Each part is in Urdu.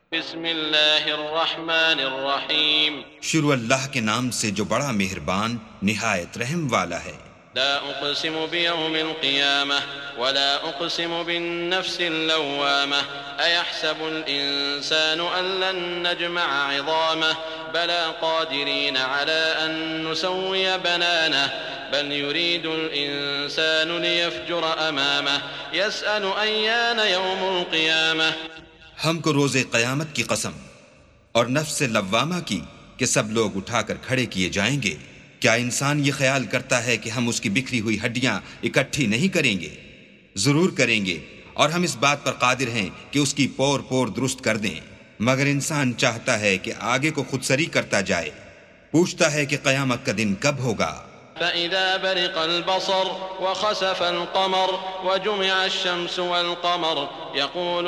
بسم اللہ الرحمن الرحیم شروع اللہ کے نام سے جو بڑا مہربان نہایت رحم والا ہے۔ لا اقسم بیوم القیامہ ولا اقسم بالنفس اللوامہ ایحسب الانسان ان لن نجمع عظامہ بلا قادرین علی ان نسوی بنانہ بل يريد الانسان ليفجر امامہ يسأل ایان یوم القیامہ۔ ہم کو روز قیامت کی قسم اور نفس لوامہ کی کہ سب لوگ اٹھا کر کھڑے کیے جائیں گے۔ کیا انسان یہ خیال کرتا ہے کہ ہم اس کی بکھری ہوئی ہڈیاں اکٹھی نہیں کریں گے؟ ضرور کریں گے، اور ہم اس بات پر قادر ہیں کہ اس کی پور پور درست کر دیں، مگر انسان چاہتا ہے کہ آگے کو خود سری کرتا جائے۔ پوچھتا ہے کہ قیامت کا دن کب ہوگا؟ فإذا برق البصر وخسف القمر وجمع الشمس والقمر يقول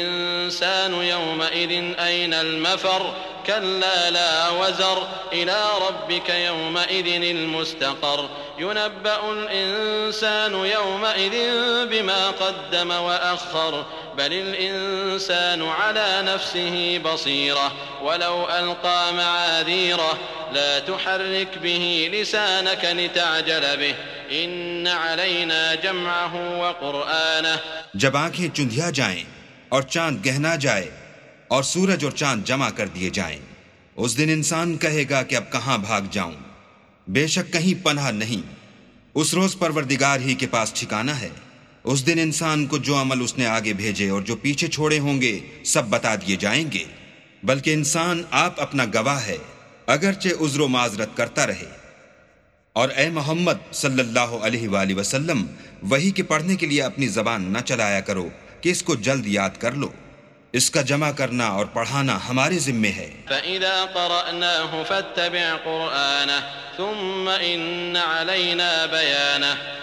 الإنسان يومئذ أين المفر كلا لا وزر إلى ربك يومئذ المستقر ينبأ الإنسان يومئذ بما قدم وأخر بل الإنسان على نفسه بصيرة ولو ألقى معاذيره لا تحرك به لسانك لتعجل به إن علينا جمعه وقرآنه۔ جب آنکھیں چندھیا جائیں اور چاند گہنا جائے اور سورج اور چاند جمع کر دیے جائیں، اس دن انسان کہے گا کہ اب کہاں بھاگ جاؤں؟ بے شک کہیں پناہ نہیں۔ اس روز پروردگار ہی کے پاس ٹھکانہ ہے۔ اس دن انسان کو جو عمل اس نے آگے بھیجے اور جو پیچھے چھوڑے ہوں گے سب بتا دیے جائیں گے، بلکہ انسان آپ اپنا گواہ ہے، اگرچہ عذر و معذرت کرتا رہے۔ اور اے محمد صلی اللہ علیہ وآلہ وسلم، وحی کے پڑھنے کے لیے اپنی زبان نہ چلایا کرو کہ اس کو جلد یاد کر لو، اس کا جمع کرنا اور پڑھانا ہمارے ذمے ہے۔ فَإِذَا قَرَأْنَاهُ فَاتَّبِعْ قُرْآنَهُ ثُمَّ إِنَّ عَلَيْنَا بَيَانَهُ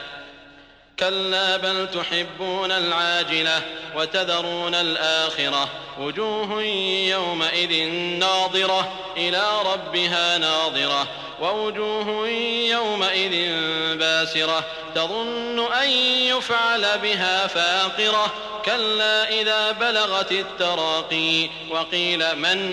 كلا بل تحبون العاجلة وتذرون الآخرة وجوه يومئذ ناظرة إلى ربها ناظرة ووجوه يومئذ باسرة تظن أن يفعل بها فاقرة كلا إذا بلغت التراقي وقيل من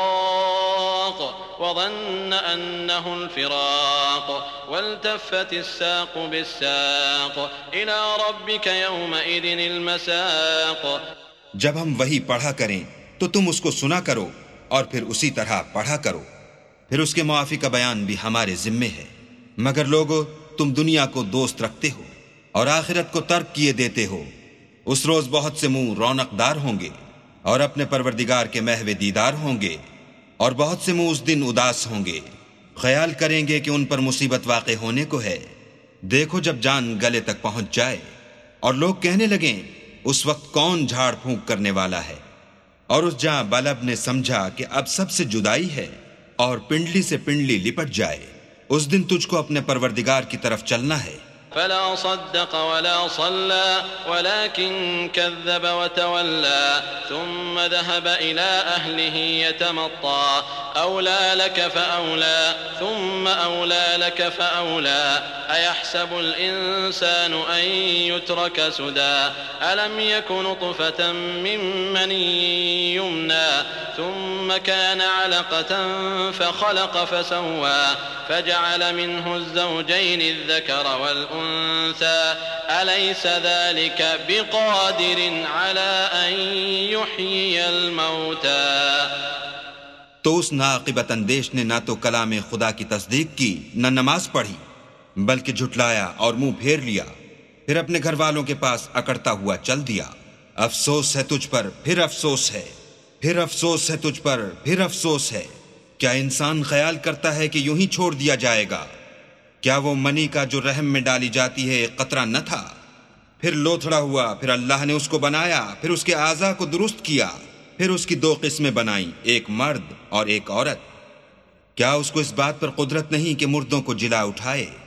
راق وظن أنه الفراق والتفت الساق بالساق إلى ربك يومئذ المساق۔ جب ہم وحی پڑھا کریں تو تم اس کو سنا کرو اور پھر اسی طرح پڑھا کرو، پھر اس کے موافق کا بیان بھی ہمارے ذمے ہے۔ مگر لوگو، تم دنیا کو دوست رکھتے ہو اور آخرت کو ترک کیے دیتے ہو۔ اس روز بہت سے منہ رونق دار ہوں گے اور اپنے پروردگار کے محو دیدار ہوں گے، اور بہت سے منہ اس دن اداس ہوں گے، خیال کریں گے کہ ان پر مصیبت واقع ہونے کو ہے۔ دیکھو جب جان گلے تک پہنچ جائے اور لوگ کہنے لگیں اس وقت کون جھاڑ پھونک کرنے والا ہے، اور اس جہاں بلب نے سمجھا کہ اب سب سے جدائی ہے اور پنڈلی سے پنڈلی لپٹ جائے، اس دن تجھ کو اپنے پروردگار کی طرف چلنا ہے۔ فلا صدق ولا صلى ولكن كذب وتولى ثم ذهب إلى أهله يتمطى أولى لك فأولى ثم أولى لك فأولى أيحسب الإنسان أن يترك سدى ألم يكن نطفة من مني يمنى ثم كان علقة فخلق فسوى فجعل منه الزوجين الذكر والأنثى أليس ذلك بقادر على أن يحيي الموتى۔ تو اس ناعاقبت اندیش نے نہ تو کلام خدا کی تصدیق کی نہ نماز پڑھی، بلکہ جھٹلایا اور منہ پھیر لیا، پھر اپنے گھر والوں کے پاس اکڑتا ہوا چل دیا۔ افسوس ہے تجھ پر، پھر افسوس ہے، پھر افسوس ہے تجھ پر، پھر افسوس ہے۔ کیا انسان خیال کرتا ہے کہ یوں ہی چھوڑ دیا جائے گا؟ کیا وہ منی کا جو رحم میں ڈالی جاتی ہے ایک قطرہ نہ تھا؟ پھر لوتھڑا ہوا، پھر اللہ نے اس کو بنایا، پھر اس کے اعضاء کو درست کیا، پھر اس کی دو قسمیں بنائیں، ایک مرد اور ایک عورت۔ کیا اس کو اس بات پر قدرت نہیں کہ مردوں کو جلا اٹھائے؟